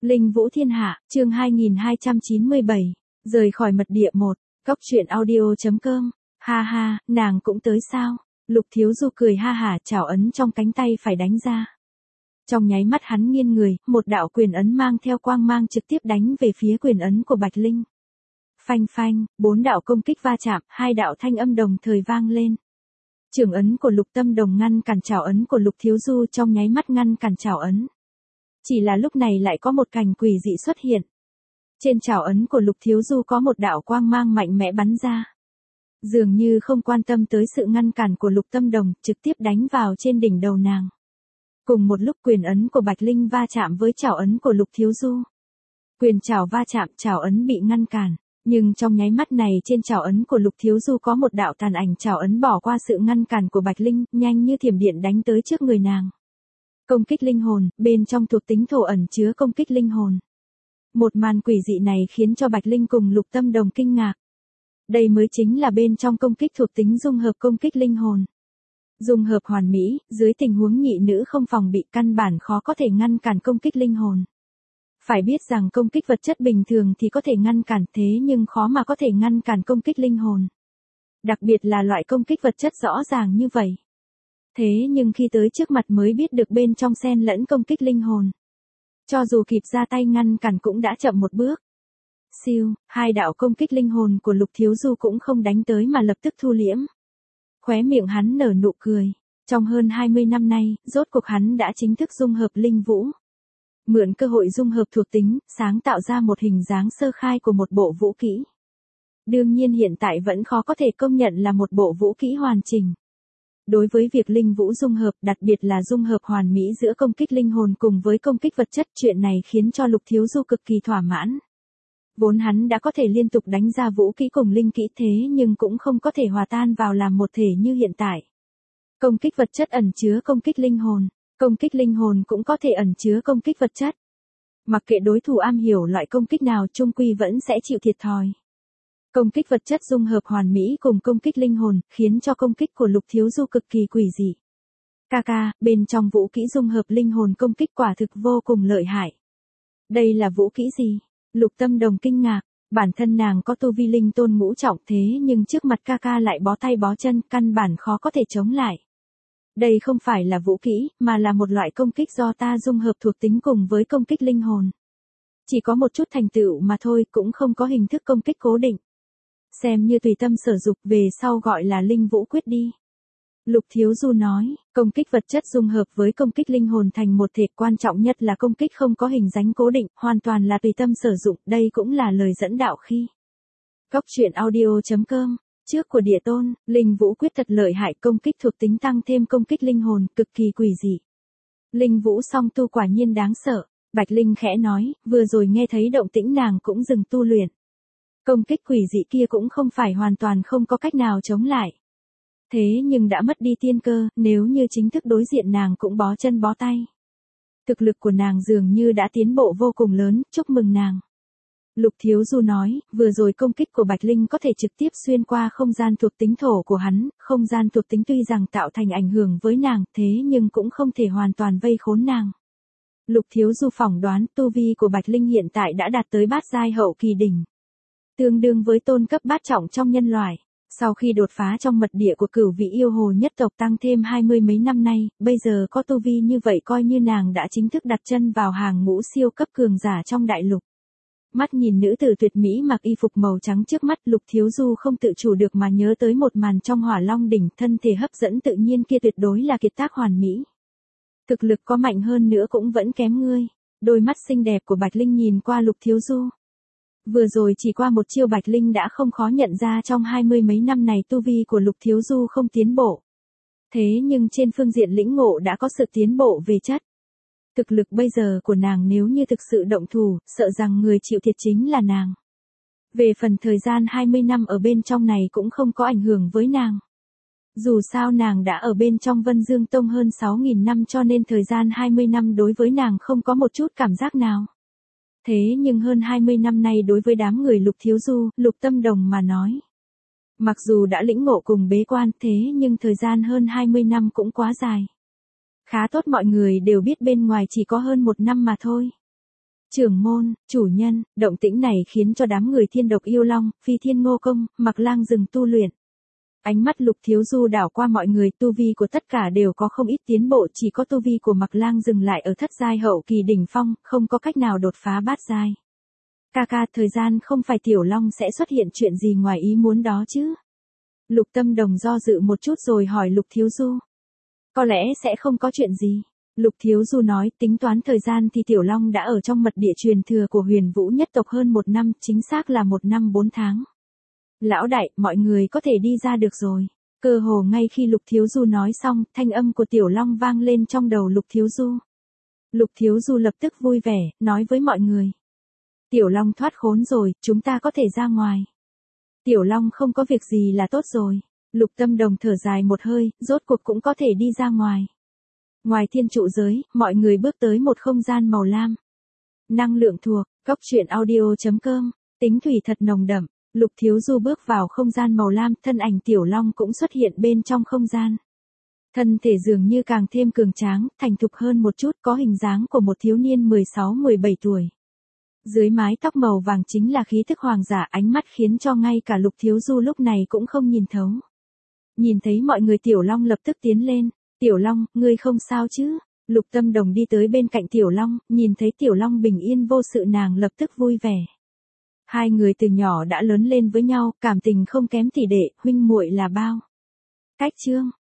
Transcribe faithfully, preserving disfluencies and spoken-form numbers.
Linh Vũ Thiên Hạ, chương hai nghìn hai trăm chín mươi bảy, rời khỏi mật địa một, cốc truyện audio chấm com, ha ha, nàng cũng tới sao? Lục Thiếu Du cười ha hả chảo ấn trong cánh tay phải đánh ra. Trong nháy mắt hắn nghiêng người, một đạo quyền ấn mang theo quang mang trực tiếp đánh về phía quyền ấn của Bạch Linh. Phanh phanh, bốn đạo công kích va chạm, hai đạo thanh âm đồng thời vang lên. Chưởng ấn của Lục Tâm Đồng ngăn cản chảo ấn của Lục Thiếu Du trong nháy mắt ngăn cản chảo ấn. Chỉ là lúc này lại có một cảnh quỷ dị xuất hiện. Trên chảo ấn của Lục Thiếu Du có một đạo quang mang mạnh mẽ bắn ra. Dường như không quan tâm tới sự ngăn cản của Lục Tâm Đồng, trực tiếp đánh vào trên đỉnh đầu nàng. Cùng một lúc quyền ấn của Bạch Linh va chạm với chảo ấn của Lục Thiếu Du. Quyền chảo va chạm, chảo ấn bị ngăn cản. Nhưng trong nháy mắt này trên chảo ấn của Lục Thiếu Du có một đạo tàn ảnh chảo ấn bỏ qua sự ngăn cản của Bạch Linh, nhanh như thiểm điện đánh tới trước người nàng. Công kích linh hồn, bên trong thuộc tính thổ ẩn chứa công kích linh hồn. Một màn quỷ dị này khiến cho Bạch Linh cùng Lục Tâm Đồng kinh ngạc. Đây mới chính là bên trong công kích thuộc tính dung hợp công kích linh hồn. Dung hợp hoàn mỹ, dưới tình huống nhị nữ không phòng bị căn bản khó có thể ngăn cản công kích linh hồn. Phải biết rằng công kích vật chất bình thường thì có thể ngăn cản thế nhưng khó mà có thể ngăn cản công kích linh hồn. Đặc biệt là loại công kích vật chất rõ ràng như vậy. Thế nhưng khi tới trước mặt mới biết được bên trong xen lẫn công kích linh hồn. Cho dù kịp ra tay ngăn cản cũng đã chậm một bước. Siêu, hai đạo công kích linh hồn của Lục Thiếu Du cũng không đánh tới mà lập tức thu liễm. Khóe miệng hắn nở nụ cười. Trong hơn hai mươi năm nay, rốt cuộc hắn đã chính thức dung hợp linh vũ. Mượn cơ hội dung hợp thuộc tính, sáng tạo ra một hình dáng sơ khai của một bộ vũ kỹ. Đương nhiên hiện tại vẫn khó có thể công nhận là một bộ vũ kỹ hoàn chỉnh. Đối với việc linh vũ dung hợp, đặc biệt là dung hợp hoàn mỹ giữa công kích linh hồn cùng với công kích vật chất, chuyện này khiến cho Lục Thiếu Du cực kỳ thỏa mãn. Vốn hắn đã có thể liên tục đánh ra vũ kỹ cùng linh kỹ thế nhưng cũng không có thể hòa tan vào làm một thể như hiện tại. Công kích vật chất ẩn chứa công kích linh hồn, công kích linh hồn cũng có thể ẩn chứa công kích vật chất. Mặc kệ đối thủ am hiểu loại công kích nào chung quy vẫn sẽ chịu thiệt thòi. Công kích vật chất dung hợp hoàn mỹ cùng công kích linh hồn, khiến cho công kích của Lục Thiếu Du cực kỳ quỷ dị. Kaka, bên trong vũ kỹ dung hợp linh hồn công kích quả thực vô cùng lợi hại. Đây là vũ kỹ gì? Lục Tâm Đồng kinh ngạc, bản thân nàng có tu vi linh tôn ngũ trọng thế nhưng trước mặt Kaka lại bó tay bó chân, căn bản khó có thể chống lại. Đây không phải là vũ kỹ, mà là một loại công kích do ta dung hợp thuộc tính cùng với công kích linh hồn. Chỉ có một chút thành tựu mà thôi, cũng không có hình thức công kích cố định. Xem như tùy tâm sở dục, về sau gọi là linh vũ quyết đi. Lục Thiếu Du nói, công kích vật chất dung hợp với công kích linh hồn thành một thể, quan trọng nhất là công kích không có hình dáng cố định, hoàn toàn là tùy tâm sử dụng, đây cũng là lời dẫn đạo khi. Cốc truyện audio chấm com, trước của Địa Tôn, linh vũ quyết thật lợi hại, công kích thuộc tính tăng thêm công kích linh hồn, cực kỳ quỷ dị. Linh vũ song tu quả nhiên đáng sợ, Bạch Linh khẽ nói, vừa rồi nghe thấy động tĩnh nàng cũng dừng tu luyện. Công kích quỷ dị kia cũng không phải hoàn toàn không có cách nào chống lại. Thế nhưng đã mất đi tiên cơ, nếu như chính thức đối diện nàng cũng bó chân bó tay. Thực lực của nàng dường như đã tiến bộ vô cùng lớn, chúc mừng nàng. Lục Thiếu Du nói, vừa rồi công kích của Bạch Linh có thể trực tiếp xuyên qua không gian thuộc tính thổ của hắn, không gian thuộc tính tuy rằng tạo thành ảnh hưởng với nàng, thế nhưng cũng không thể hoàn toàn vây khốn nàng. Lục Thiếu Du phỏng đoán tu vi của Bạch Linh hiện tại đã đạt tới bát giai hậu kỳ đỉnh. Tương đương với tôn cấp bát trọng trong nhân loại. Sau khi đột phá trong mật địa của Cửu Vị Yêu Hồ nhất tộc tăng thêm hai mươi mấy năm nay, bây giờ có tu vi như vậy coi như nàng đã chính thức đặt chân vào hàng ngũ siêu cấp cường giả trong đại lục. Mắt nhìn nữ tử tuyệt mỹ mặc y phục màu trắng trước mắt, Lục Thiếu Du không tự chủ được mà nhớ tới một màn trong Hỏa Long đỉnh, thân thể hấp dẫn tự nhiên kia tuyệt đối là kiệt tác hoàn mỹ. Thực lực có mạnh hơn nữa cũng vẫn kém ngươi. Đôi mắt xinh đẹp của Bạch Linh nhìn qua Lục Thiếu Du. Vừa rồi chỉ qua một chiêu Bạch Linh đã không khó nhận ra trong hai mươi mấy năm này tu vi của Lục Thiếu Du không tiến bộ. Thế nhưng trên phương diện lĩnh ngộ đã có sự tiến bộ về chất. Thực lực bây giờ của nàng nếu như thực sự động thủ, sợ rằng người chịu thiệt chính là nàng. Về phần thời gian hai mươi năm ở bên trong này cũng không có ảnh hưởng với nàng. Dù sao nàng đã ở bên trong Vân Dương Tông hơn sáu nghìn năm cho nên thời gian hai mươi năm đối với nàng không có một chút cảm giác nào. Thế nhưng hơn hai mươi năm nay đối với đám người Lục Thiếu Du, Lục Tâm Đồng mà nói. Mặc dù đã lĩnh ngộ cùng bế quan thế nhưng thời gian hơn hai mươi năm cũng quá dài. Khá tốt mọi người đều biết bên ngoài chỉ có hơn một năm mà thôi. Trưởng môn, chủ nhân, động tĩnh này khiến cho đám người Thiên Độc Yêu Long, Phi Thiên Ngô Công, Mặc Lang dừng tu luyện. Ánh mắt Lục Thiếu Du đảo qua mọi người, tu vi của tất cả đều có không ít tiến bộ, chỉ có tu vi của Mặc Lang dừng lại ở thất giai hậu kỳ đỉnh phong, không có cách nào đột phá bát giai. Ca ca, thời gian không phải Tiểu Long sẽ xuất hiện chuyện gì ngoài ý muốn đó chứ? Lục Tâm Đồng do dự một chút rồi hỏi Lục Thiếu Du. Có lẽ sẽ không có chuyện gì. Lục Thiếu Du nói, tính toán thời gian thì Tiểu Long đã ở trong mật địa truyền thừa của Huyền Vũ nhất tộc hơn một năm, chính xác là một năm bốn tháng. Lão đại, mọi người có thể đi ra được rồi. Cơ hồ ngay khi Lục Thiếu Du nói xong, thanh âm của Tiểu Long vang lên trong đầu Lục Thiếu Du. Lục Thiếu Du lập tức vui vẻ, nói với mọi người. Tiểu Long thoát khốn rồi, chúng ta có thể ra ngoài. Tiểu Long không có việc gì là tốt rồi. Lục Tâm Đồng thở dài một hơi, rốt cuộc cũng có thể đi ra ngoài. Ngoài thiên trụ giới, mọi người bước tới một không gian màu lam. Năng lượng thuộc, cốc truyện audio chấm com, tính thủy thật nồng đậm. Lục Thiếu Du bước vào không gian màu lam, thân ảnh Tiểu Long cũng xuất hiện bên trong không gian. Thân thể dường như càng thêm cường tráng, thành thục hơn một chút, có hình dáng của một thiếu niên mười sáu mười bảy tuổi. Dưới mái tóc màu vàng chính là khí thức hoàng giả, ánh mắt khiến cho ngay cả Lục Thiếu Du lúc này cũng không nhìn thấu. Nhìn thấy mọi người, Tiểu Long lập tức tiến lên. Tiểu Long, ngươi không sao chứ? Lục Tâm Đồng đi tới bên cạnh Tiểu Long, nhìn thấy Tiểu Long bình yên vô sự, nàng lập tức vui vẻ. Hai người từ nhỏ đã lớn lên với nhau, cảm tình không kém tỷ đệ, huynh muội là bao. Cách chương